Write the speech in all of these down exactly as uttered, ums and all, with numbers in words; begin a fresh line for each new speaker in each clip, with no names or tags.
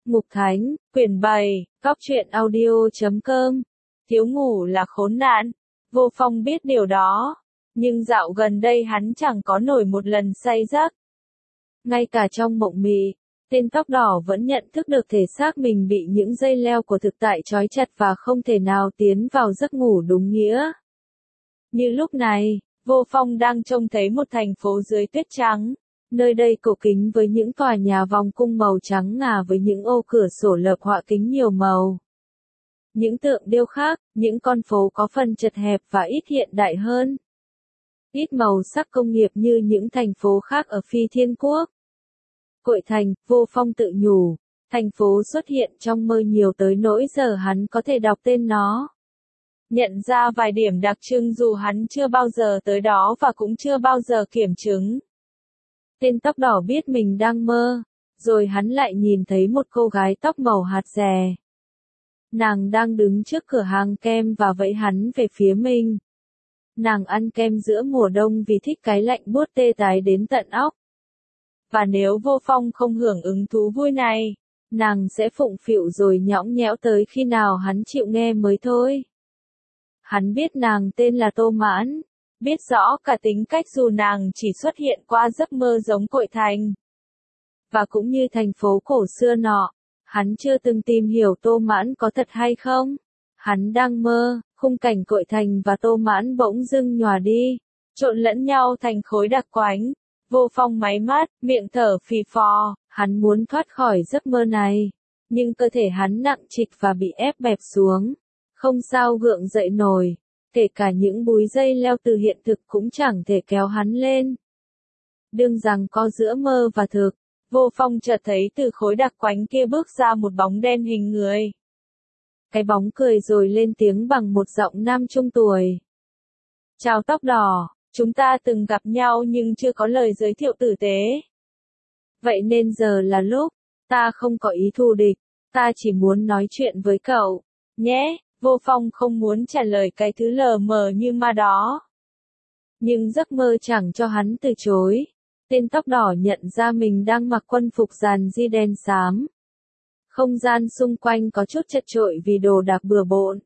Mục Thánh, quyển bảy, Cóc truyện audio chấm com. Thiếu ngủ là khốn nạn. Vô Phong biết điều đó. Nhưng dạo gần đây hắn chẳng có nổi một lần say giấc. Ngay cả trong mộng mị, tên tóc đỏ vẫn nhận thức được thể xác mình bị những dây leo của thực tại trói chặt và không thể nào tiến vào giấc ngủ đúng nghĩa. Như lúc này, Vô Phong đang trông thấy một thành phố dưới tuyết trắng. Nơi đây cổ kính với những tòa nhà vòng cung màu trắng ngà với những ô cửa sổ lợp họa kính nhiều màu. Những tượng điêu khắc, những con phố có phần chật hẹp và ít hiện đại hơn. Ít màu sắc công nghiệp như những thành phố khác ở Phi Thiên Quốc. Cội Thành, Vô Phong tự nhủ, thành phố xuất hiện trong mơ nhiều tới nỗi giờ hắn có thể đọc tên nó. Nhận ra vài điểm đặc trưng dù hắn chưa bao giờ tới đó và cũng chưa bao giờ kiểm chứng. Tên tóc đỏ biết mình đang mơ, rồi hắn lại nhìn thấy một cô gái tóc màu hạt rẻ. Nàng đang đứng trước cửa hàng kem và vẫy hắn về phía mình. Nàng ăn kem giữa mùa đông vì thích cái lạnh buốt tê tái đến tận óc. Và nếu Vô Phong không hưởng ứng thú vui này, nàng sẽ phụng phịu rồi nhõng nhẽo tới khi nào hắn chịu nghe mới thôi. Hắn biết nàng tên là Tô Mãn, biết rõ cả tính cách dù nàng chỉ xuất hiện qua giấc mơ giống Cội Thành. Và cũng như thành phố cổ xưa nọ, hắn chưa từng tìm hiểu Tô Mãn có thật hay không. Hắn đang mơ, khung cảnh Cội Thành và Tô Mãn bỗng dưng nhòa đi, trộn lẫn nhau thành khối đặc quánh. Vô Phong máy mắt, miệng thở phì phò, hắn muốn thoát khỏi giấc mơ này. Nhưng cơ thể hắn nặng trịch và bị ép bẹp xuống. Không sao gượng dậy nổi. Kể cả những búi dây leo từ hiện thực cũng chẳng thể kéo hắn lên. Đương rằng có giữa mơ và thực, Vô Phong chợt thấy từ khối đặc quánh kia bước ra một bóng đen hình người. Cái bóng cười rồi lên tiếng bằng một giọng nam trung tuổi. Chào tóc đỏ, chúng ta từng gặp nhau nhưng chưa có lời giới thiệu tử tế. Vậy nên giờ là lúc, ta không có ý thù địch, ta chỉ muốn nói chuyện với cậu, nhé. Vô Phong không muốn trả lời cái thứ lờ mờ như ma đó. Nhưng giấc mơ chẳng cho hắn từ chối. Tên tóc đỏ nhận ra mình đang mặc quân phục dàn di đen xám. Không gian xung quanh có chút chật chội vì đồ đạc bừa bộn.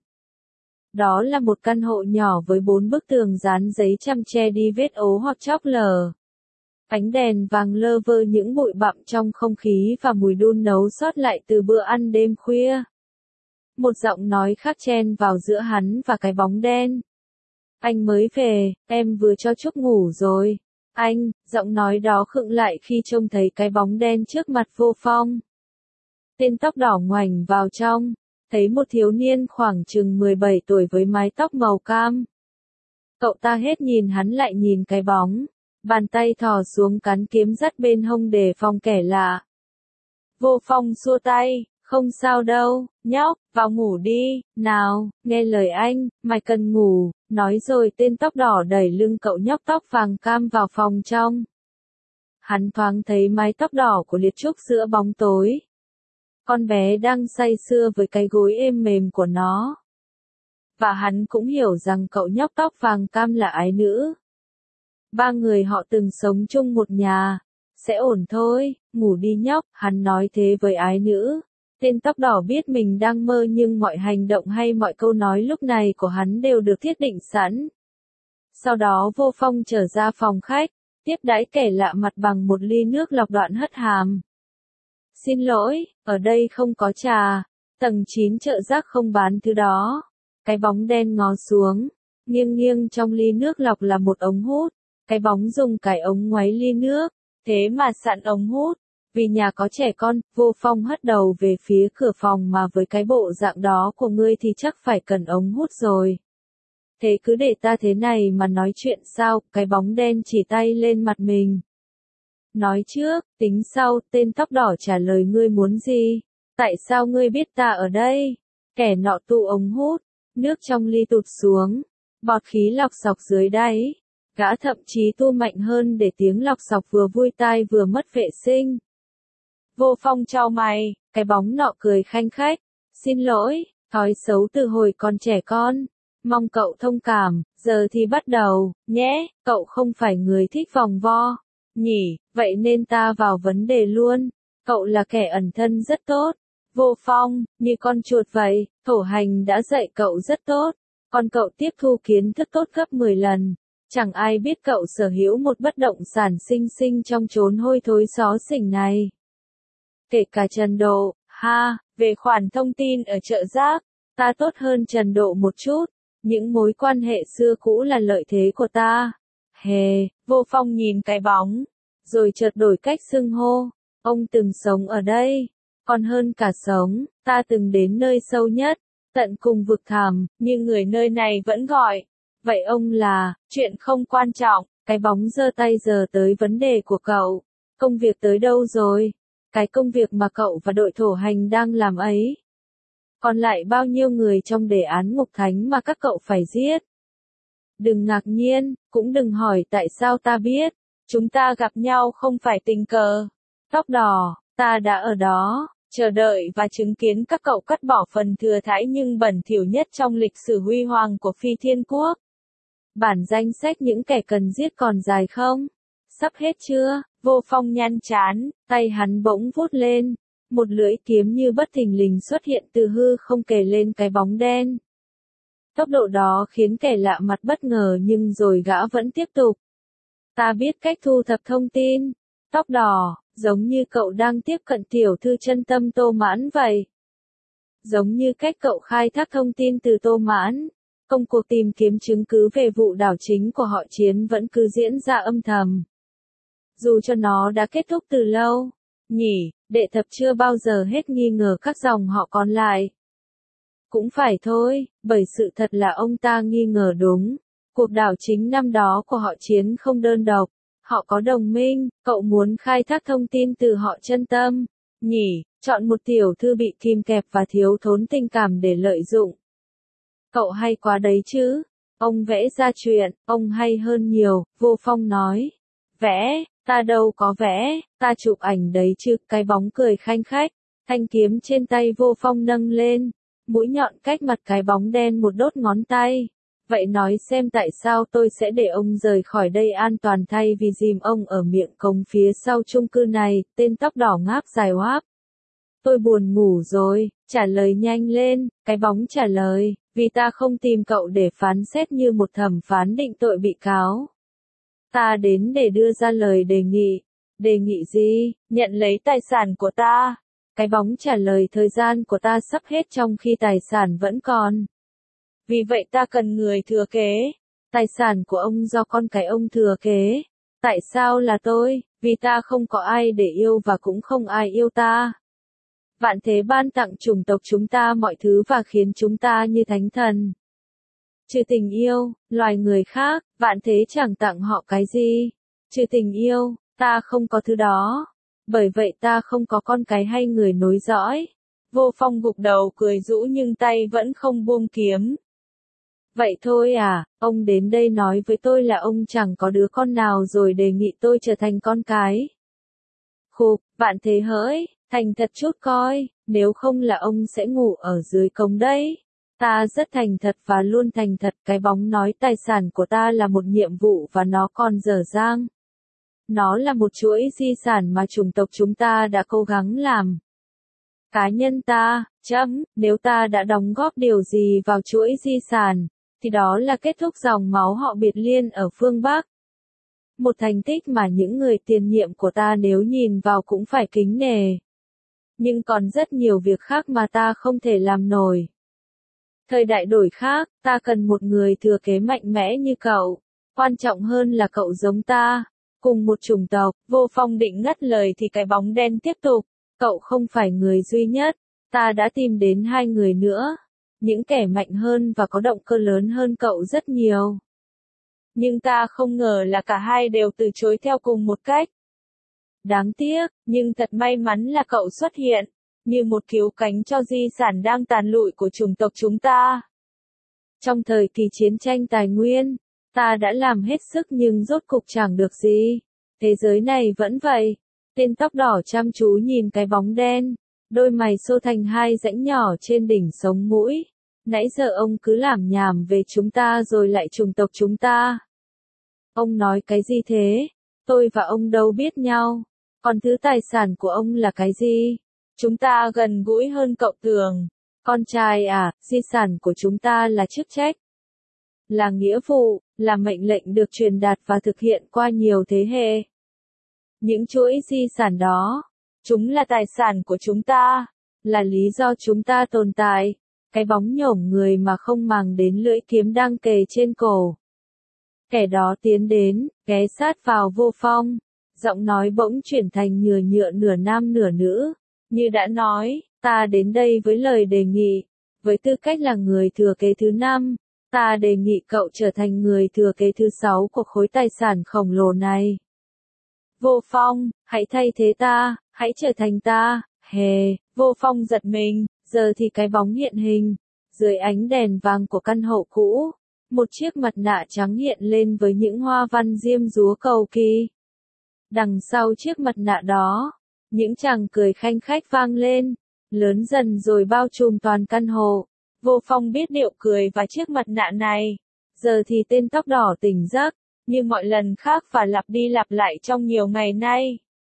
Đó là một căn hộ nhỏ với bốn bức tường dán giấy chăm che đi vết ố hoặc chóc lở. Ánh đèn vàng lơ vơ những bụi bặm trong không khí và mùi đun nấu sót lại từ bữa ăn đêm khuya. Một giọng nói khác chen vào giữa hắn và cái bóng đen. Anh mới về, em vừa cho Trúc ngủ rồi. Anh, giọng nói đó khựng lại khi trông thấy cái bóng đen trước mặt Vô Phong. Tên tóc đỏ ngoảnh vào trong, thấy một thiếu niên khoảng chừng mười bảy tuổi với mái tóc màu cam. Cậu ta hết nhìn hắn lại nhìn cái bóng, bàn tay thò xuống cán kiếm dắt bên hông đề phòng kẻ lạ. Vô Phong xua tay. Không sao đâu, nhóc, vào ngủ đi, nào, nghe lời anh, mày cần ngủ, nói rồi tên tóc đỏ đẩy lưng cậu nhóc tóc vàng cam vào phòng trong. Hắn thoáng thấy mái tóc đỏ của Liệt Trúc giữa bóng tối. Con bé đang say sưa với cái gối êm mềm của nó. Và hắn cũng hiểu rằng cậu nhóc tóc vàng cam là ái nữ. Ba người họ từng sống chung một nhà, sẽ ổn thôi, ngủ đi nhóc, hắn nói thế với ái nữ. Tên tóc đỏ biết mình đang mơ nhưng mọi hành động hay mọi câu nói lúc này của hắn đều được thiết định sẵn. Sau đó Vô Phong trở ra phòng khách, tiếp đãi kẻ lạ mặt bằng một ly nước lọc đoạn hất hàm. Xin lỗi, ở đây không có trà, tầng chín chợ rác không bán thứ đó. Cái bóng đen ngó xuống, nghiêng nghiêng trong ly nước lọc là một ống hút. Cái bóng dùng cái ống ngoáy ly nước, thế mà sẵn ống hút. Vì nhà có trẻ con, Vô Phong hất đầu về phía cửa phòng mà với cái bộ dạng đó của ngươi thì chắc phải cần ống hút rồi. Thế cứ để ta thế này mà nói chuyện sao, cái bóng đen chỉ tay lên mặt mình. Nói trước, tính sau, tên tóc đỏ trả lời ngươi muốn gì? Tại sao ngươi biết ta ở đây? Kẻ nọ tụ ống hút, nước trong ly tụt xuống, bọt khí lọc sọc dưới đáy. Gã thậm chí tu mạnh hơn để tiếng lọc sọc vừa vui tai vừa mất vệ sinh. Vô Phong chau mày, cái bóng nọ cười khanh khách. Xin lỗi, thói xấu từ hồi còn trẻ con. Mong cậu thông cảm, giờ thì bắt đầu, nhé, cậu không phải người thích vòng vo. Nhỉ, vậy nên ta vào vấn đề luôn. Cậu là kẻ ẩn thân rất tốt. Vô Phong, như con chuột vậy, thổ hành đã dạy cậu rất tốt, còn cậu tiếp thu kiến thức tốt gấp mười lần. Chẳng ai biết cậu sở hữu một bất động sản xinh xinh trong chốn hôi thối xó xỉnh này. Kể cả Trần Độ, ha, về khoản thông tin ở chợ rác, ta tốt hơn Trần Độ một chút, những mối quan hệ xưa cũ là lợi thế của ta. Hề, Vô Phong nhìn cái bóng, rồi chợt đổi cách xưng hô, ông từng sống ở đây, còn hơn cả sống, ta từng đến nơi sâu nhất, tận cùng vực thẳm, nhưng người nơi này vẫn gọi. Vậy ông là, chuyện không quan trọng, cái bóng giơ tay giờ tới vấn đề của cậu. Công việc tới đâu rồi? Cái công việc mà cậu và đội thổ hành đang làm ấy. Còn lại bao nhiêu người trong đề án Ngục Thánh mà các cậu phải giết? Đừng ngạc nhiên, cũng đừng hỏi tại sao ta biết. Chúng ta gặp nhau không phải tình cờ. Tóc đỏ, ta đã ở đó, chờ đợi và chứng kiến các cậu cắt bỏ phần thừa thãi nhưng bẩn thỉu nhất trong lịch sử huy hoàng của Phi Thiên Quốc. Bản danh sách những kẻ cần giết còn dài không? Sắp hết chưa? Vô Phong nhăn trán, tay hắn bỗng vút lên. Một lưỡi kiếm như bất thình lình xuất hiện từ hư không kề lên cái bóng đen. Tốc độ đó khiến kẻ lạ mặt bất ngờ nhưng rồi gã vẫn tiếp tục. Ta biết cách thu thập thông tin. Tóc đỏ, giống như cậu đang tiếp cận tiểu thư chân tâm Tô Mãn vậy. Giống như cách cậu khai thác thông tin từ Tô Mãn. Công cuộc tìm kiếm chứng cứ về vụ đảo chính của họ Chiến vẫn cứ diễn ra âm thầm. Dù cho nó đã kết thúc từ lâu, nhỉ, đệ thập chưa bao giờ hết nghi ngờ các dòng họ còn lại. Cũng phải thôi, bởi sự thật là ông ta nghi ngờ đúng. Cuộc đảo chính năm đó của họ Chiến không đơn độc, họ có đồng minh, cậu muốn khai thác thông tin từ họ Chân Tâm, nhỉ, chọn một tiểu thư bị kìm kẹp và thiếu thốn tình cảm để lợi dụng. Cậu hay quá đấy chứ, ông vẽ ra chuyện, ông hay hơn nhiều, Vô Phong nói. Vẽ, ta đâu có vẽ, ta chụp ảnh đấy chứ, cái bóng cười khanh khách, thanh kiếm trên tay Vô Phong nâng lên, mũi nhọn cách mặt cái bóng đen một đốt ngón tay. Vậy nói xem tại sao tôi sẽ để ông rời khỏi đây an toàn thay vì dìm ông ở miệng cống phía sau chung cư này, tên tóc đỏ ngáp dài hoáp. Tôi buồn ngủ rồi, trả lời nhanh lên, cái bóng trả lời, vì ta không tìm cậu để phán xét như một thẩm phán định tội bị cáo. Ta đến để đưa ra lời đề nghị. Đề nghị gì? Nhận lấy tài sản của ta. Cái bóng trả lời thời gian của ta sắp hết trong khi tài sản vẫn còn. Vì vậy ta cần người thừa kế. Tài sản của ông do con cái ông thừa kế. Tại sao là tôi? Vì ta không có ai để yêu và cũng không ai yêu ta. Vạn thế ban tặng chủng tộc chúng ta mọi thứ và khiến chúng ta như thánh thần. Trừ tình yêu, loài người khác, vạn thế chẳng tặng họ cái gì. Trừ tình yêu, ta không có thứ đó. Bởi vậy ta không có con cái hay người nối dõi. Vô Phong gục đầu cười rũ nhưng tay vẫn không buông kiếm. Vậy thôi à, ông đến đây nói với tôi là ông chẳng có đứa con nào rồi đề nghị tôi trở thành con cái. Khục, vạn thế hỡi, thành thật chút coi, nếu không là ông sẽ ngủ ở dưới cống đấy. Ta rất thành thật và luôn thành thật, cái bóng nói tài sản của ta là một nhiệm vụ và nó còn dở dang. Nó là một chuỗi di sản mà chủng tộc chúng ta đã cố gắng làm. Cá nhân ta, chấm, nếu ta đã đóng góp điều gì vào chuỗi di sản, thì đó là kết thúc dòng máu họ Biệt Liên ở phương Bắc. Một thành tích mà những người tiền nhiệm của ta nếu nhìn vào cũng phải kính nể. Nhưng còn rất nhiều việc khác mà ta không thể làm nổi. Thời đại đổi khác, ta cần một người thừa kế mạnh mẽ như cậu. Quan trọng hơn là cậu giống ta. Cùng một chủng tộc, Vô Phong định ngắt lời thì cái bóng đen tiếp tục. Cậu không phải người duy nhất. Ta đã tìm đến hai người nữa. Những kẻ mạnh hơn và có động cơ lớn hơn cậu rất nhiều. Nhưng ta không ngờ là cả hai đều từ chối theo cùng một cách. Đáng tiếc, nhưng thật may mắn là cậu xuất hiện. Như một cứu cánh cho di sản đang tàn lụi của chủng tộc chúng ta. Trong thời kỳ chiến tranh tài nguyên, ta đã làm hết sức nhưng rốt cục chẳng được gì. Thế giới này vẫn vậy. Tên tóc đỏ chăm chú nhìn cái bóng đen. Đôi mày xô thành hai rãnh nhỏ trên đỉnh sống mũi. Nãy giờ ông cứ làm nhảm về chúng ta rồi lại chủng tộc chúng ta. Ông nói cái gì thế? Tôi và ông đâu biết nhau. Còn thứ tài sản của ông là cái gì? Chúng ta gần gũi hơn cậu tưởng. Con trai à, di sản của chúng ta là chức trách, là nghĩa vụ, là mệnh lệnh được truyền đạt và thực hiện qua nhiều thế hệ. Những chuỗi di sản đó, chúng là tài sản của chúng ta, là lý do chúng ta tồn tại, cái bóng nhổm người mà không màng đến lưỡi kiếm đang kề trên cổ. Kẻ đó tiến đến, ghé sát vào Vô Phong, giọng nói bỗng chuyển thành nhừa nhựa nửa nam nửa nữ, như đã nói, ta đến đây với lời đề nghị, với tư cách là người thừa kế thứ năm, ta đề nghị cậu trở thành người thừa kế thứ sáu của khối tài sản khổng lồ này. Vô Phong, hãy thay thế ta, hãy trở thành ta, hề, Vô Phong giật mình, giờ thì cái bóng hiện hình, dưới ánh đèn vàng của căn hộ cũ, một chiếc mặt nạ trắng hiện lên với những hoa văn diêm dúa cầu kỳ. Đằng sau chiếc mặt nạ đó, những chàng cười khanh khách vang lên, lớn dần rồi bao trùm toàn căn hộ. Vô Phong biết điệu cười và chiếc mặt nạ này. Giờ thì tên tóc đỏ tỉnh giấc, như mọi lần khác và lặp đi lặp lại trong nhiều ngày nay.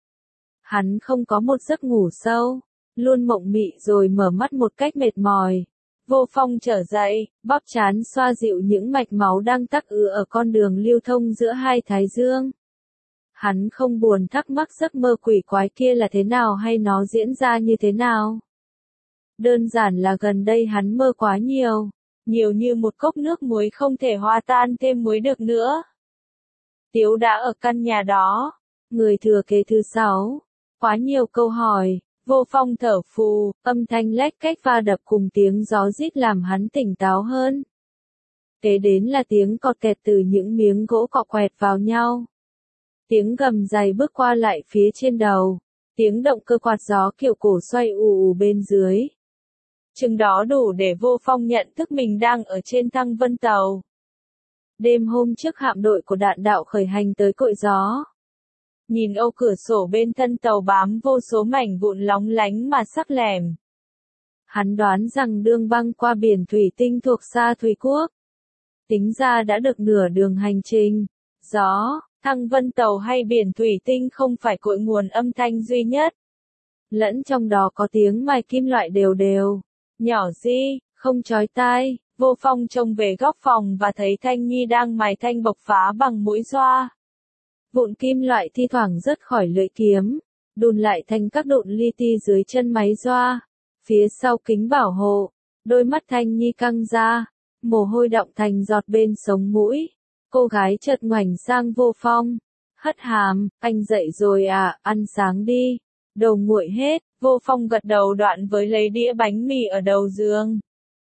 Hắn không có một giấc ngủ sâu, luôn mộng mị rồi mở mắt một cách mệt mỏi. Vô Phong trở dậy, bóp trán xoa dịu những mạch máu đang tắc ứ ở con đường lưu thông giữa hai thái dương. Hắn không buồn thắc mắc giấc mơ quỷ quái kia là thế nào hay nó diễn ra như thế nào. Đơn giản là gần đây hắn mơ quá nhiều, nhiều như một cốc nước muối không thể hòa tan thêm muối được nữa. Tiếu đã ở căn nhà đó, người thừa kế thứ sáu, quá nhiều câu hỏi, Vô Phong thở phù, âm thanh lách cách va đập cùng tiếng gió rít làm hắn tỉnh táo hơn. Kế đến là tiếng cọt kẹt từ những miếng gỗ cọ quẹt vào nhau. Tiếng gầm dày bước qua lại phía trên đầu, tiếng động cơ quạt gió kiểu cổ xoay ù ù bên dưới. Chừng đó đủ để Vô Phong nhận thức mình đang ở trên thăng vân tàu. Đêm hôm trước hạm đội của đạn đạo khởi hành tới cội gió. Nhìn ô cửa sổ bên thân tàu bám vô số mảnh vụn lóng lánh mà sắc lẻm. Hắn đoán rằng đường băng qua biển thủy tinh thuộc xa Thủy Quốc. Tính ra đã được nửa đường hành trình. Gió, thăng vân tàu hay biển thủy tinh không phải cội nguồn âm thanh duy nhất. Lẫn trong đó có tiếng mài kim loại đều đều. Nhỏ di, không chói tai. Vô Phong trông về góc phòng và thấy Thanh Nhi đang mài thanh bộc phá bằng mũi xoa. Vụn kim loại thi thoảng rớt khỏi lưỡi kiếm, đùn lại thành các đụn li ti dưới chân máy xoa. Phía sau kính bảo hộ, đôi mắt Thanh Nhi căng ra, mồ hôi đọng thành giọt bên sống mũi. Cô gái chợt ngoảnh sang Vô Phong, hất hàm, anh dậy rồi à, ăn sáng đi. Đầu nguội hết, Vô Phong gật đầu đoạn với lấy đĩa bánh mì ở đầu giường.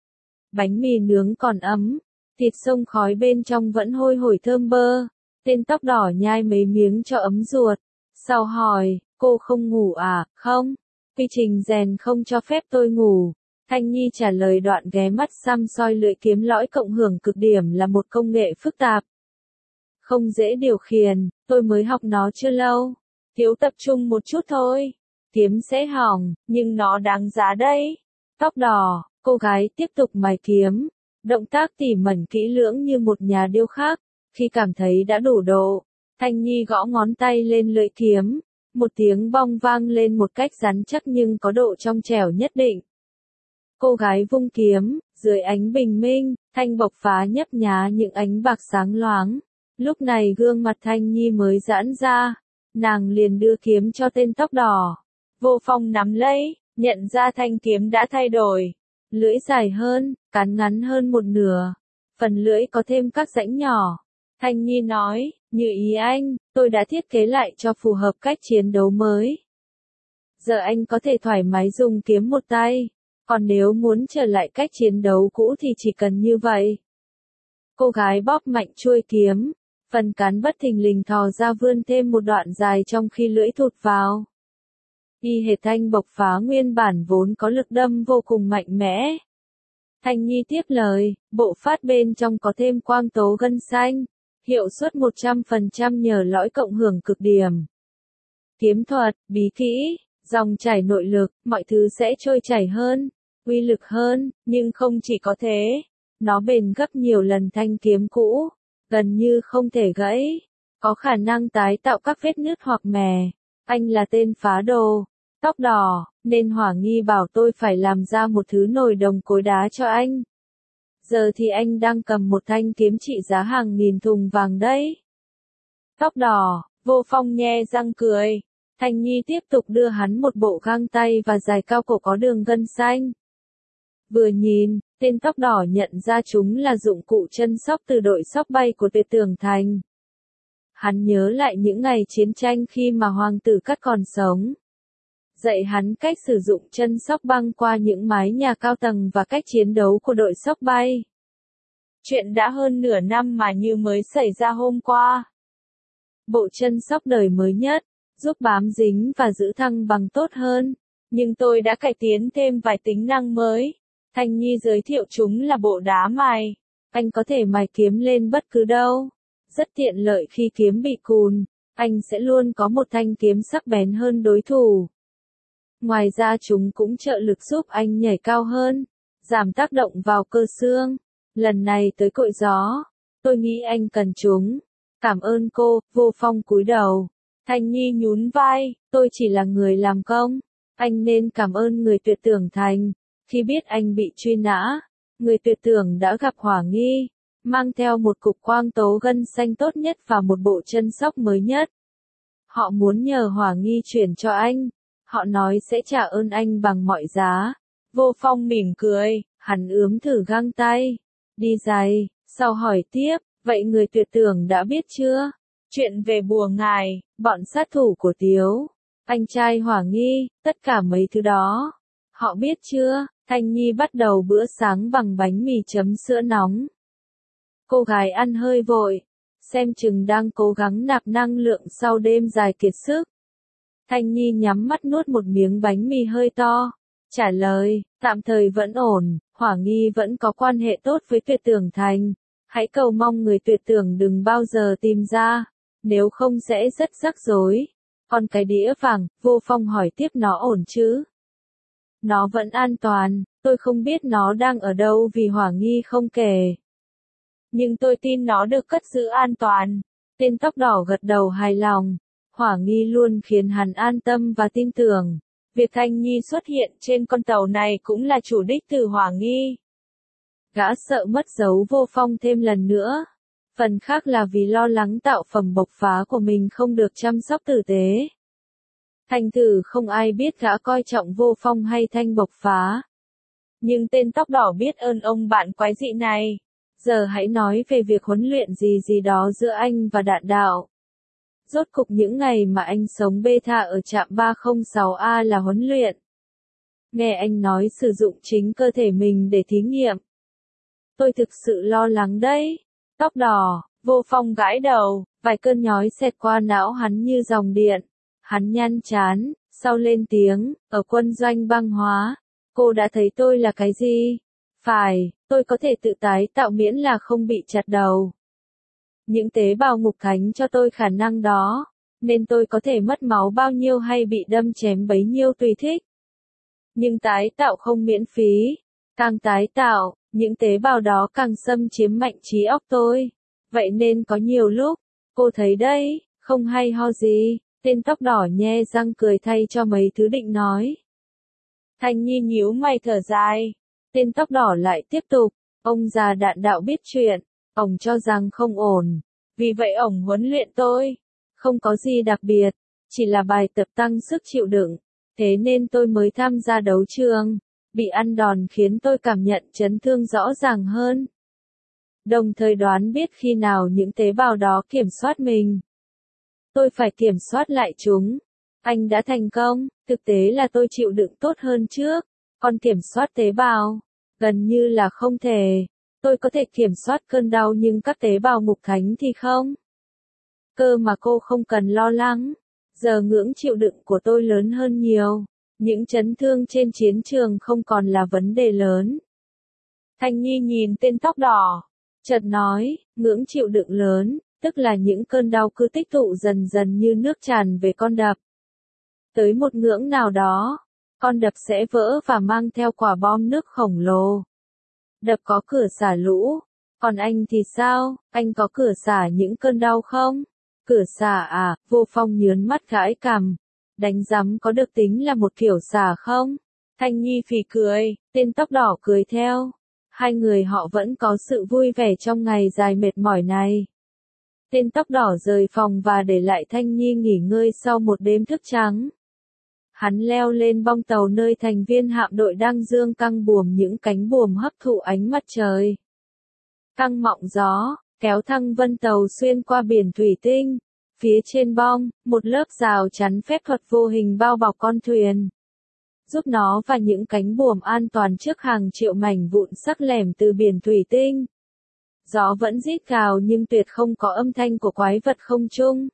Bánh mì nướng còn ấm, thịt xông khói bên trong vẫn hôi hổi thơm bơ. Tên tóc đỏ nhai mấy miếng cho ấm ruột. Sau hỏi, cô không ngủ à, không? Quy trình rèn không cho phép tôi ngủ. Thanh Nhi trả lời đoạn ghé mắt xăm soi lưỡi kiếm lõi cộng hưởng cực điểm là một công nghệ phức tạp. Không dễ điều khiển, tôi mới học nó chưa lâu. Thiếu tập trung một chút thôi. Kiếm sẽ hỏng, nhưng nó đáng giá đấy. Tóc đỏ, cô gái tiếp tục mài kiếm. Động tác tỉ mẩn kỹ lưỡng như một nhà điêu khắc. Khi cảm thấy đã đủ độ, Thanh Nhi gõ ngón tay lên lưỡi kiếm. Một tiếng bong vang lên một cách rắn chắc nhưng có độ trong trẻo nhất định. Cô gái vung kiếm, dưới ánh bình minh, thanh bộc phá nhấp nhá những ánh bạc sáng loáng. Lúc này gương mặt Thanh Nhi mới giãn ra, nàng liền đưa kiếm cho tên tóc đỏ. Vô Phong nắm lấy, nhận ra thanh kiếm đã thay đổi. Lưỡi dài hơn, cán ngắn hơn một nửa. Phần lưỡi có thêm các rãnh nhỏ. Thanh Nhi nói, như ý anh, tôi đã thiết kế lại cho phù hợp cách chiến đấu mới. Giờ anh có thể thoải mái dùng kiếm một tay. Còn nếu muốn trở lại cách chiến đấu cũ thì chỉ cần như vậy. Cô gái bóp mạnh chuôi kiếm. Phần cán bất thình lình thò ra vươn thêm một đoạn dài trong khi lưỡi thụt vào. Y hệt thanh bộc phá nguyên bản vốn có lực đâm vô cùng mạnh mẽ. Thanh Nhi tiếp lời, bộ phát bên trong có thêm quang tố gân xanh. Hiệu suất một trăm phần trăm nhờ lõi cộng hưởng cực điểm. Kiếm thuật, bí kỹ, dòng chảy nội lực, mọi thứ sẽ trôi chảy hơn, uy lực hơn, nhưng không chỉ có thế. Nó bền gấp nhiều lần thanh kiếm cũ, gần như không thể gãy, có khả năng tái tạo các vết nứt hoặc mè. Anh là tên phá đồ, Tóc đỏ, nên Hỏa Nghi bảo tôi phải làm ra một thứ nồi đồng cối đá cho anh. Giờ thì anh đang cầm một thanh kiếm trị giá hàng nghìn thùng vàng đấy. Tóc đỏ, Vô Phong nhe răng cười. Thanh Nhi tiếp tục đưa hắn một bộ găng tay và giày cao cổ có đường gân xanh. Vừa nhìn, tên tóc đỏ nhận ra chúng là dụng cụ chân sóc từ đội sóc bay của Tuyệt Tưởng Thành. Hắn nhớ lại những ngày chiến tranh khi mà hoàng tử Cắt còn sống. Dạy hắn cách sử dụng chân sóc băng qua những mái nhà cao tầng và cách chiến đấu của đội sóc bay. Chuyện đã hơn nửa năm mà như mới xảy ra hôm qua. Bộ chân sóc đời mới nhất, giúp bám dính và giữ thăng bằng tốt hơn, nhưng tôi đã cải tiến thêm vài tính năng mới. Thanh Nhi giới thiệu chúng là bộ đá mài. Anh có thể mài kiếm lên bất cứ đâu. Rất tiện lợi khi kiếm bị cùn, anh sẽ luôn có một thanh kiếm sắc bén hơn đối thủ. Ngoài ra chúng cũng trợ lực giúp anh nhảy cao hơn, giảm tác động vào cơ xương. Lần này tới cội gió, tôi nghĩ anh cần chúng. Cảm ơn cô. Vô Phong cúi đầu. Thanh Nhi nhún vai, tôi chỉ là người làm công. Anh nên cảm ơn người Tuyệt Tưởng Thành. Khi biết anh bị truy nã, người Tuyệt Tưởng đã gặp Hỏa Nghi, mang theo một cục quang tố gân xanh tốt nhất và một bộ chân sóc mới nhất. Họ muốn nhờ Hỏa Nghi chuyển cho anh. Họ nói sẽ trả ơn anh bằng mọi giá. Vô Phong mỉm cười, hắn ướm thử găng tay. Đi giày, sau hỏi tiếp, vậy người Tuyệt Tưởng đã biết chưa? Chuyện về bùa ngài, bọn sát thủ của Tiếu, anh trai Hỏa Nghi, tất cả mấy thứ đó. Họ biết chưa? Thanh Nhi bắt đầu bữa sáng bằng bánh mì chấm sữa nóng. Cô gái ăn hơi vội, xem chừng đang cố gắng nạp năng lượng sau đêm dài kiệt sức. Thanh Nhi nhắm mắt nuốt một miếng bánh mì hơi to, trả lời, tạm thời vẫn ổn, Hỏa Nghi vẫn có quan hệ tốt với Tuyệt Tưởng Thành. Hãy cầu mong người Tuyệt Tưởng đừng bao giờ tìm ra, nếu không sẽ rất rắc rối. Còn cái đĩa vàng, Vô Phong hỏi tiếp, nó ổn chứ? Nó vẫn an toàn, tôi không biết nó đang ở đâu vì Hỏa Nghi không kể. Nhưng tôi tin nó được cất giữ an toàn. Tên tóc đỏ gật đầu hài lòng. Hỏa Nghi luôn khiến hắn an tâm và tin tưởng. Việc Thanh Nhi xuất hiện trên con tàu này cũng là chủ đích từ Hỏa Nghi. Gã sợ mất dấu Vô Phong thêm lần nữa. Phần khác là vì lo lắng tạo phẩm bộc phá của mình không được chăm sóc tử tế. Thành thử không ai biết gã coi trọng Vô Phong hay thanh bộc phá. Nhưng tên tóc đỏ biết ơn ông bạn quái dị này. Giờ hãy nói về việc huấn luyện gì gì đó giữa anh và Đạn Đạo. Rốt cục những ngày mà anh sống beta ở trạm ba không sáu A là huấn luyện. Nghe anh nói sử dụng chính cơ thể mình để thí nghiệm. Tôi thực sự lo lắng đấy. Tóc đỏ, Vô Phong gãi đầu, vài cơn nhói xẹt qua não hắn như dòng điện. Hắn nhăn chán, sau lên tiếng, ở quân doanh băng hóa, cô đã thấy tôi là cái gì? Phải, tôi có thể tự tái tạo miễn là không bị chặt đầu. Những tế bào ngục thánh cho tôi khả năng đó, nên tôi có thể mất máu bao nhiêu hay bị đâm chém bấy nhiêu tùy thích. Nhưng tái tạo không miễn phí, càng tái tạo, những tế bào đó càng xâm chiếm mạnh trí óc tôi. Vậy nên có nhiều lúc, cô thấy đấy, không hay ho gì. Tên tóc đỏ nhe răng cười thay cho mấy thứ định nói. Thanh Nhi nhíu mày thở dài. Tên tóc đỏ lại tiếp tục. Ông già Đạn Đạo biết chuyện. Ông cho rằng không ổn. Vì vậy ông huấn luyện tôi. Không có gì đặc biệt. Chỉ là bài tập tăng sức chịu đựng. Thế nên tôi mới tham gia đấu trường. Bị ăn đòn khiến tôi cảm nhận chấn thương rõ ràng hơn. Đồng thời đoán biết khi nào những tế bào đó kiểm soát mình. Tôi phải kiểm soát lại chúng. Anh đã thành công, thực tế là tôi chịu đựng tốt hơn trước. Còn kiểm soát tế bào, gần như là không thể. Tôi có thể kiểm soát cơn đau nhưng các tế bào ngục thánh thì không. Cơ mà cô không cần lo lắng. Giờ ngưỡng chịu đựng của tôi lớn hơn nhiều. Những chấn thương trên chiến trường không còn là vấn đề lớn. Thanh Nhi nhìn tên tóc đỏ, chợt nói, ngưỡng chịu đựng lớn. Tức là những cơn đau cứ tích tụ dần dần như nước tràn về con đập. Tới một ngưỡng nào đó, con đập sẽ vỡ và mang theo quả bom nước khổng lồ. Đập có cửa xả lũ, còn anh thì sao, anh có cửa xả những cơn đau không? Cửa xả à, Vô Phong nhớn mắt gãi cằm. Đánh rắm có được tính là một kiểu xả không? Thanh Nhi phì cười, tên tóc đỏ cười theo. Hai người họ vẫn có sự vui vẻ trong ngày dài mệt mỏi này. Tên tóc đỏ rời phòng và để lại Thanh Nhi nghỉ ngơi sau một đêm thức trắng. Hắn leo lên bong tàu nơi thành viên hạm đội đang dương căng buồm những cánh buồm hấp thụ ánh mặt trời. Căng mọng gió, kéo thăng vân tàu xuyên qua biển thủy tinh. Phía trên bong, một lớp rào chắn phép thuật vô hình bao bọc con thuyền, giúp nó và những cánh buồm an toàn trước hàng triệu mảnh vụn sắc lẻm từ biển thủy tinh. Gió vẫn rít gào nhưng tuyệt không có âm thanh của quái vật không trung.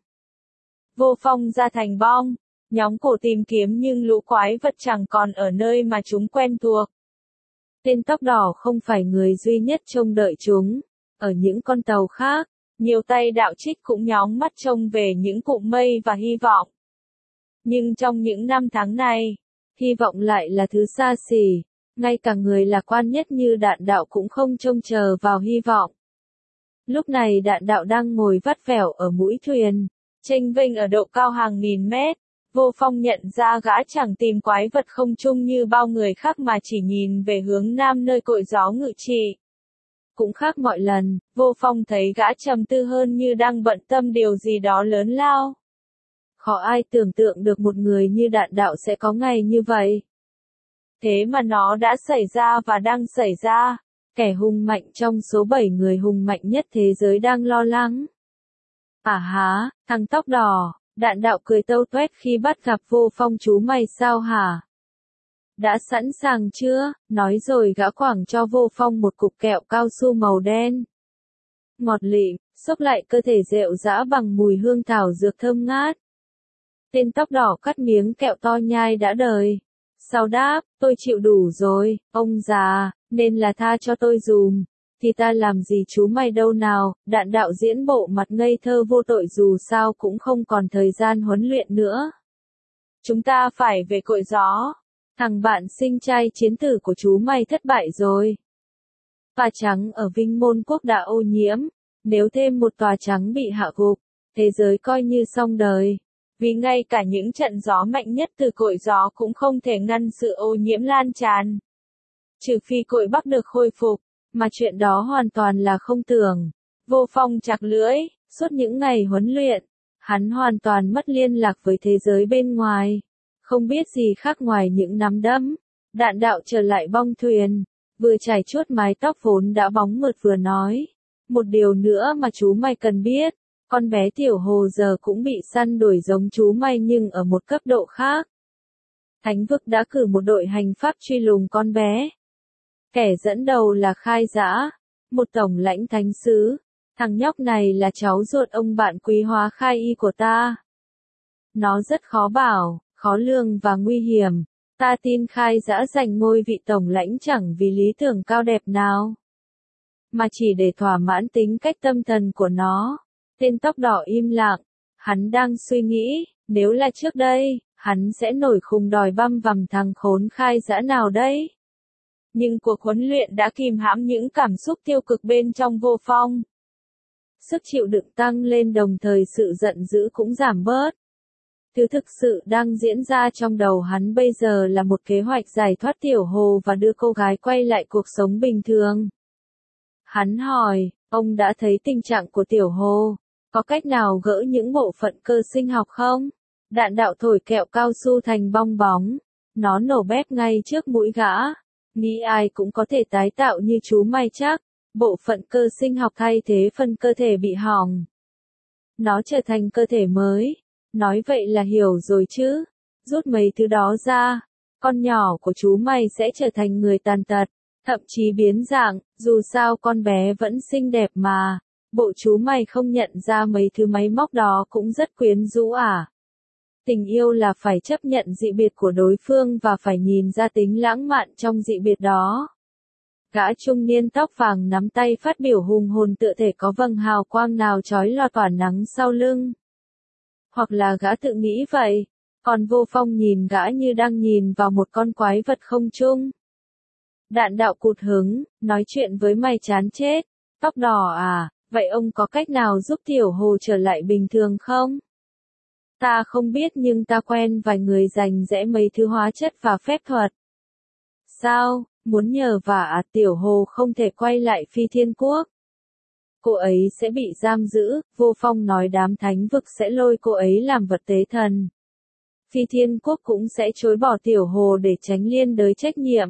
Vô Phong ra thành bong, nhóm cổ tìm kiếm nhưng lũ quái vật chẳng còn ở nơi mà chúng quen thuộc. Tên tóc đỏ không phải người duy nhất trông đợi chúng. Ở những con tàu khác, nhiều tay đạo trích cũng nhóng mắt trông về những cụm mây và hy vọng. Nhưng trong những năm tháng này, hy vọng lại là thứ xa xỉ, ngay cả người lạc quan nhất như Đạn Đạo cũng không trông chờ vào hy vọng. Lúc này Đạn Đạo đang ngồi vắt vẻo ở mũi thuyền, chênh vênh ở độ cao hàng nghìn mét. Vô Phong nhận ra gã chẳng tìm quái vật không trung như bao người khác mà chỉ nhìn về hướng nam nơi cội gió ngự trị. Cũng khác mọi lần, Vô Phong thấy gã trầm tư hơn như đang bận tâm điều gì đó lớn lao. Khó ai tưởng tượng được một người như Đạn Đạo sẽ có ngày như vậy. Thế mà nó đã xảy ra và đang xảy ra. Kẻ hùng mạnh trong số bảy người hùng mạnh nhất thế giới đang lo lắng. À há, thằng tóc đỏ, Đạn Đạo cười tâu tuét khi bắt gặp Vô Phong. Chú mày sao hả? Đã sẵn sàng chưa? Nói rồi gã quẳng cho Vô Phong một cục kẹo cao su màu đen. Ngọt lịm, xốc lại cơ thể rệu rã bằng mùi hương thảo dược thơm ngát. Tên tóc đỏ cắt miếng kẹo to nhai đã đời. Sau đáp, tôi chịu đủ rồi, ông già, nên là tha cho tôi dùm. Thì ta làm gì chú mày đâu nào? Đạn Đạo diễn bộ mặt ngây thơ vô tội dù sao cũng không còn thời gian huấn luyện nữa. Chúng ta phải về cội gió. Thằng bạn sinh trai chiến tử của chú mày thất bại rồi. Tòa trắng ở Vinh Môn Quốc đã ô nhiễm. Nếu thêm một tòa trắng bị hạ gục, thế giới coi như xong đời. Vì ngay cả những trận gió mạnh nhất từ cội gió cũng không thể ngăn sự ô nhiễm lan tràn. Trừ phi cội Bắc được khôi phục, mà chuyện đó hoàn toàn là không tưởng. Vô Phong chặt lưỡi, suốt những ngày huấn luyện, hắn hoàn toàn mất liên lạc với thế giới bên ngoài. Không biết gì khác ngoài những nắm đấm. Đạn Đạo trở lại bong thuyền, vừa chải chuốt mái tóc vốn đã bóng mượt vừa nói. Một điều nữa mà chú mày cần biết, con bé Tiểu Hồ giờ cũng bị săn đuổi giống chú mày nhưng ở một cấp độ khác. Thánh vực đã cử một đội hành pháp truy lùng con bé. Kẻ dẫn đầu là Khai Dã, một tổng lãnh thánh sứ. Thằng nhóc này là cháu ruột ông bạn Quý Hóa Khai Y của ta. Nó rất khó bảo, khó lường và nguy hiểm. Ta tin Khai Dã giành ngôi vị tổng lãnh chẳng vì lý tưởng cao đẹp nào, mà chỉ để thỏa mãn tính cách tâm thần của nó. Tên tóc đỏ im lặng, hắn đang suy nghĩ, nếu là trước đây, hắn sẽ nổi khùng đòi băm vằm thằng khốn Khai Dã nào đấy. Nhưng cuộc huấn luyện đã kìm hãm những cảm xúc tiêu cực bên trong Vô Phong. Sức chịu đựng tăng lên đồng thời sự giận dữ cũng giảm bớt. Thứ thực sự đang diễn ra trong đầu hắn bây giờ là một kế hoạch giải thoát Tiểu Hồ và đưa cô gái quay lại cuộc sống bình thường. Hắn hỏi, ông đã thấy tình trạng của Tiểu Hồ, có cách nào gỡ những bộ phận cơ sinh học không? Đạn Đạo thổi kẹo cao su thành bong bóng, nó nổ bét ngay trước mũi gã. Nghĩ ai cũng có thể tái tạo như chú mày chắc, bộ phận cơ sinh học thay thế phần cơ thể bị hỏng. Nó trở thành cơ thể mới. Nói vậy là hiểu rồi chứ. Rút mấy thứ đó ra, con nhỏ của chú mày sẽ trở thành người tàn tật, thậm chí biến dạng, dù sao con bé vẫn xinh đẹp mà. Bộ chú mày không nhận ra mấy thứ máy móc đó cũng rất quyến rũ à? Tình yêu là phải chấp nhận dị biệt của đối phương và phải nhìn ra tính lãng mạn trong dị biệt đó. Gã trung niên tóc vàng nắm tay phát biểu hùng hồn tựa thể có vầng hào quang nào chói lòa tỏa nắng sau lưng. Hoặc là gã tự nghĩ vậy, còn Vô Phong nhìn gã như đang nhìn vào một con quái vật không trung. Đạn Đạo cụt hứng, nói chuyện với mày chán chết. Tóc đỏ à, vậy ông có cách nào giúp Tiểu Hồ trở lại bình thường không? Ta không biết nhưng ta quen vài người rành rẽ mấy thứ hóa chất và phép thuật. Sao, muốn nhờ vả à? Tiểu Hồ không thể quay lại Phi Thiên Quốc. Cô ấy sẽ bị giam giữ, Vô Phong nói đám thánh vực sẽ lôi cô ấy làm vật tế thần. Phi Thiên Quốc cũng sẽ chối bỏ Tiểu Hồ để tránh liên đới trách nhiệm.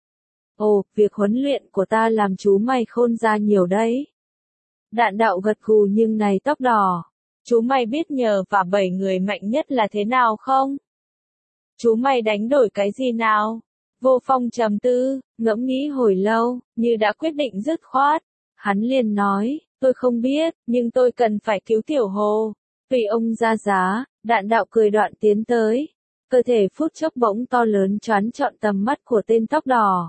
Ồ, việc huấn luyện của ta làm chú mày khôn ra nhiều đấy. Đạn đạo gật gù nhưng này tóc đỏ. Chú mày biết nhờ vả bảy người mạnh nhất là thế nào không? Chú mày đánh đổi cái gì nào? Vô Phong trầm tư, ngẫm nghĩ hồi lâu, như đã quyết định dứt khoát. Hắn liền nói, tôi không biết, nhưng tôi cần phải cứu Tiểu Hồ. Vì ông ra giá, đạn đạo cười đoạn tiến tới. Cơ thể phút chốc bỗng to lớn choán trọn tầm mắt của tên tóc đỏ.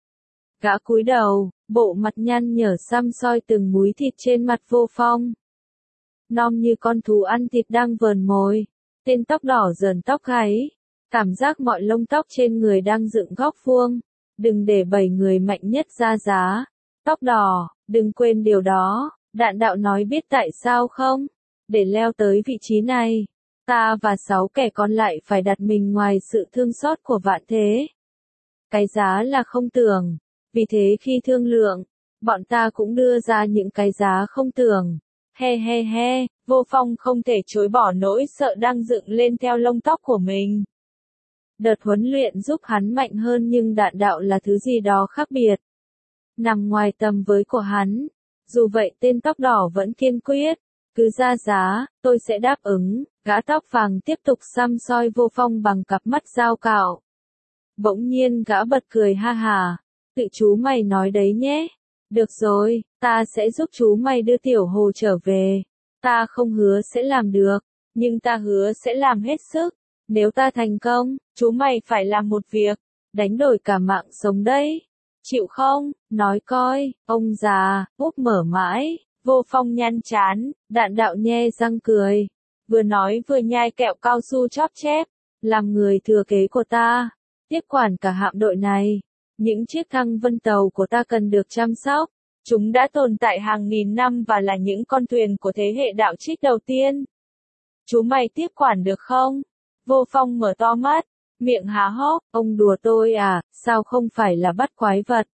Gã cúi đầu, bộ mặt nhăn nhở xăm soi từng múi thịt trên mặt Vô Phong. Nom như con thú ăn thịt đang vờn mồi. Tên tóc đỏ rờn tóc gáy. Cảm giác mọi lông tóc trên người đang dựng góc vuông. Đừng để bảy người mạnh nhất ra giá. Tóc đỏ, đừng quên điều đó. Đạn đạo nói biết tại sao không? Để leo tới vị trí này, ta và sáu kẻ còn lại phải đặt mình ngoài sự thương xót của vạn thế. Cái giá là không tưởng. Vì thế khi thương lượng, bọn ta cũng đưa ra những cái giá không tưởng. He he he, Vô Phong không thể chối bỏ nỗi sợ đang dựng lên theo lông tóc của mình. Đợt huấn luyện giúp hắn mạnh hơn nhưng đạn đạo là thứ gì đó khác biệt. Nằm ngoài tầm với của hắn. Dù vậy tên tóc đỏ vẫn kiên quyết. Cứ ra giá, tôi sẽ đáp ứng. Gã tóc vàng tiếp tục săm soi Vô Phong bằng cặp mắt dao cạo. Bỗng nhiên gã bật cười ha hà. Tự chú mày nói đấy nhé. Được rồi, ta sẽ giúp chú mày đưa Tiểu Hồ trở về. Ta không hứa sẽ làm được, nhưng ta hứa sẽ làm hết sức. Nếu ta thành công, chú mày phải làm một việc, đánh đổi cả mạng sống đấy. Chịu không? Nói coi, ông già, úp mở mãi. Vô Phong nhăn chán, đạn đạo nhe răng cười. Vừa nói vừa nhai kẹo cao su chóp chép. Làm người thừa kế của ta, tiếp quản cả hạm đội này. Những chiếc thăng vân tàu của ta cần được chăm sóc. Chúng đã tồn tại hàng nghìn năm và là những con thuyền của thế hệ đạo trích đầu tiên. Chú mày tiếp quản được không? Vô Phong mở to mắt, miệng há hốc, ông đùa tôi à, sao không phải là bắt quái vật?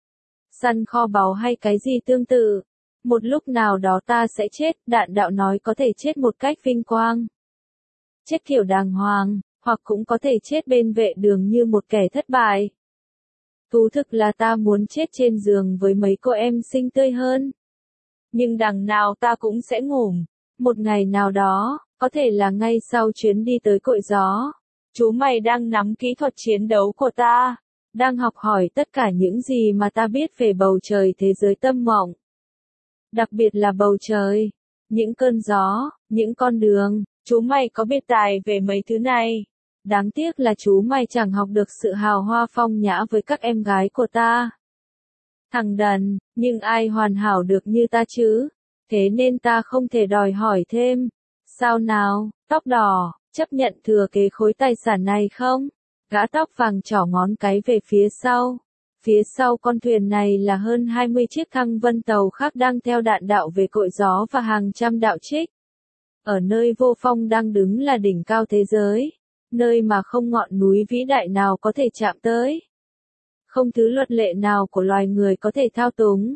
Săn kho báu hay cái gì tương tự? Một lúc nào đó ta sẽ chết, đạn đạo nói có thể chết một cách vinh quang. Chết kiểu đàng hoàng, hoặc cũng có thể chết bên vệ đường như một kẻ thất bại. Thú thực là ta muốn chết trên giường với mấy cô em xinh tươi hơn. Nhưng đằng nào ta cũng sẽ ngủm. Một ngày nào đó, có thể là ngay sau chuyến đi tới cội gió. Chú mày đang nắm kỹ thuật chiến đấu của ta. Đang học hỏi tất cả những gì mà ta biết về bầu trời thế giới tâm mộng. Đặc biệt là bầu trời. Những cơn gió, những con đường. Chú mày có biết tài về mấy thứ này. Đáng tiếc là chú mày chẳng học được sự hào hoa phong nhã với các em gái của ta. Thằng đần, nhưng ai hoàn hảo được như ta chứ? Thế nên ta không thể đòi hỏi thêm. Sao nào, tóc đỏ, chấp nhận thừa kế khối tài sản này không? Gã tóc vàng trỏ ngón cái về phía sau. Phía sau con thuyền này là hơn hai mươi chiếc thăng vân tàu khác đang theo đạn đạo về cội gió và hàng trăm đạo trích. Ở nơi Vô Phong đang đứng là đỉnh cao thế giới. Nơi mà không ngọn núi vĩ đại nào có thể chạm tới. Không thứ luật lệ nào của loài người có thể thao túng.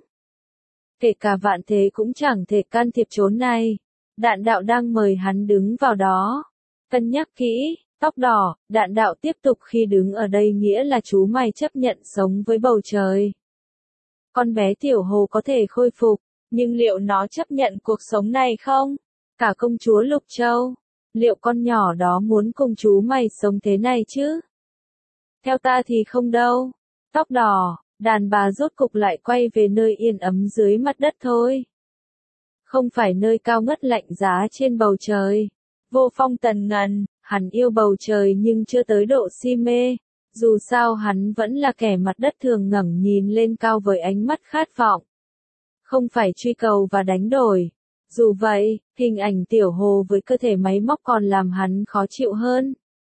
Kể cả vạn thế cũng chẳng thể can thiệp chốn này. Đạn đạo đang mời hắn đứng vào đó. Cân nhắc kỹ, tóc đỏ, đạn đạo tiếp tục khi đứng ở đây nghĩa là chú mày chấp nhận sống với bầu trời. Con bé Tiểu Hồ có thể khôi phục, nhưng liệu nó chấp nhận cuộc sống này không? Cả công chúa Lục Châu. Liệu con nhỏ đó muốn cùng chú mày sống thế này chứ? Theo ta thì không đâu. Tóc đỏ, đàn bà rốt cục lại quay về nơi yên ấm dưới mặt đất thôi. Không phải nơi cao ngất lạnh giá trên bầu trời. Vô Phong tần ngần, hắn yêu bầu trời nhưng chưa tới độ si mê. Dù sao hắn vẫn là kẻ mặt đất thường ngẩng nhìn lên cao với ánh mắt khát vọng. Không phải truy cầu và đánh đổi. Dù vậy, hình ảnh Tiểu Hồ với cơ thể máy móc còn làm hắn khó chịu hơn.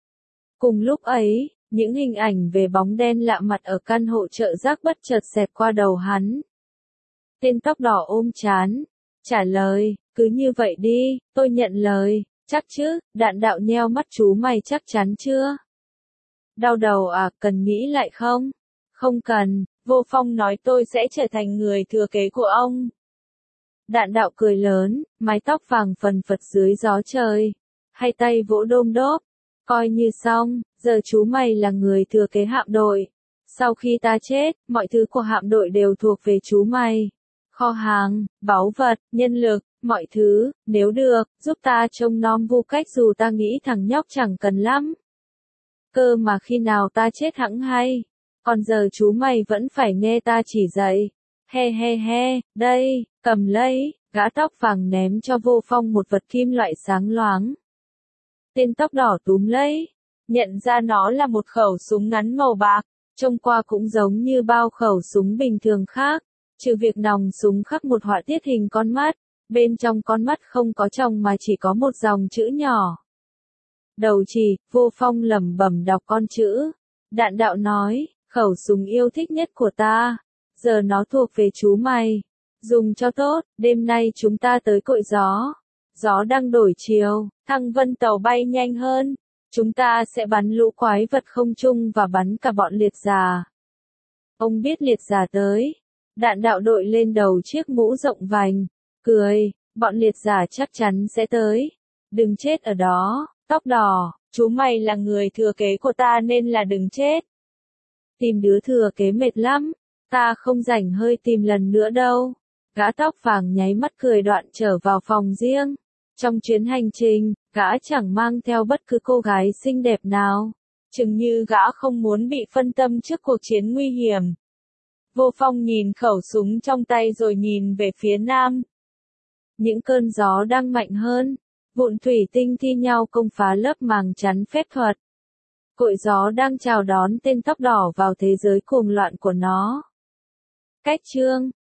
Cùng lúc ấy, những hình ảnh về bóng đen lạ mặt ở căn hộ chợ rác bất chợt xẹt qua đầu hắn. Tên tóc đỏ ôm trán, trả lời, cứ như vậy đi, tôi nhận lời, Chắc chứ, Đạn Đạo nheo mắt chú mày chắc chắn chưa? Đau đầu à, cần nghĩ lại không? Không cần, Vô Phong nói tôi sẽ trở thành người thừa kế của ông. Đạn Đạo cười lớn, mái tóc vàng phần phật dưới gió trời. Hai tay vỗ đôm đốp. Coi như xong, giờ chú mày là người thừa kế hạm đội. Sau khi ta chết, mọi thứ của hạm đội đều thuộc về chú mày. Kho hàng, báu vật, nhân lực, mọi thứ, nếu được, giúp ta trông nom Vu Cách dù ta nghĩ thằng nhóc chẳng cần lắm. Cơ mà khi nào ta chết hẵng hay. Còn giờ chú mày vẫn phải nghe ta chỉ dạy. He he he, đây, cầm lấy, gã tóc vàng ném cho Vô Phong một vật kim loại sáng loáng. Tên tóc đỏ túm lấy, nhận ra nó là một khẩu súng ngắn màu bạc, trông qua cũng giống như bao khẩu súng bình thường khác, trừ việc nòng súng khắc một họa tiết hình con mắt, bên trong con mắt không có tròng mà chỉ có một dòng chữ nhỏ. Đầu chỉ, Vô Phong lẩm bẩm đọc con chữ. Đạn Đạo nói, khẩu súng yêu thích nhất của ta, giờ nó thuộc về chú mày. Dùng cho tốt, đêm nay chúng ta tới cội gió. Gió đang đổi chiều, thăng vân tàu bay nhanh hơn. Chúng ta sẽ bắn lũ quái vật không trung và bắn cả bọn liệt già. Ông biết liệt già tới. Đạn Đạo đội lên đầu chiếc mũ rộng vành, cười, bọn liệt già chắc chắn sẽ tới. Đừng chết ở đó, tóc đỏ, chú mày là người thừa kế của ta nên là đừng chết. Tìm đứa thừa kế mệt lắm, ta không rảnh hơi tìm lần nữa đâu. Gã tóc vàng nháy mắt cười đoạn trở vào phòng riêng. Trong chuyến hành trình, gã chẳng mang theo bất cứ cô gái xinh đẹp nào. Chừng như gã không muốn bị phân tâm trước cuộc chiến nguy hiểm. Vô Phong nhìn khẩu súng trong tay rồi nhìn về phía nam. Những cơn gió đang mạnh hơn. Vụn thủy tinh thi nhau công phá lớp màng chắn phép thuật. Cội gió đang chào đón tên tóc đỏ vào thế giới cuồng loạn của nó. Cách chương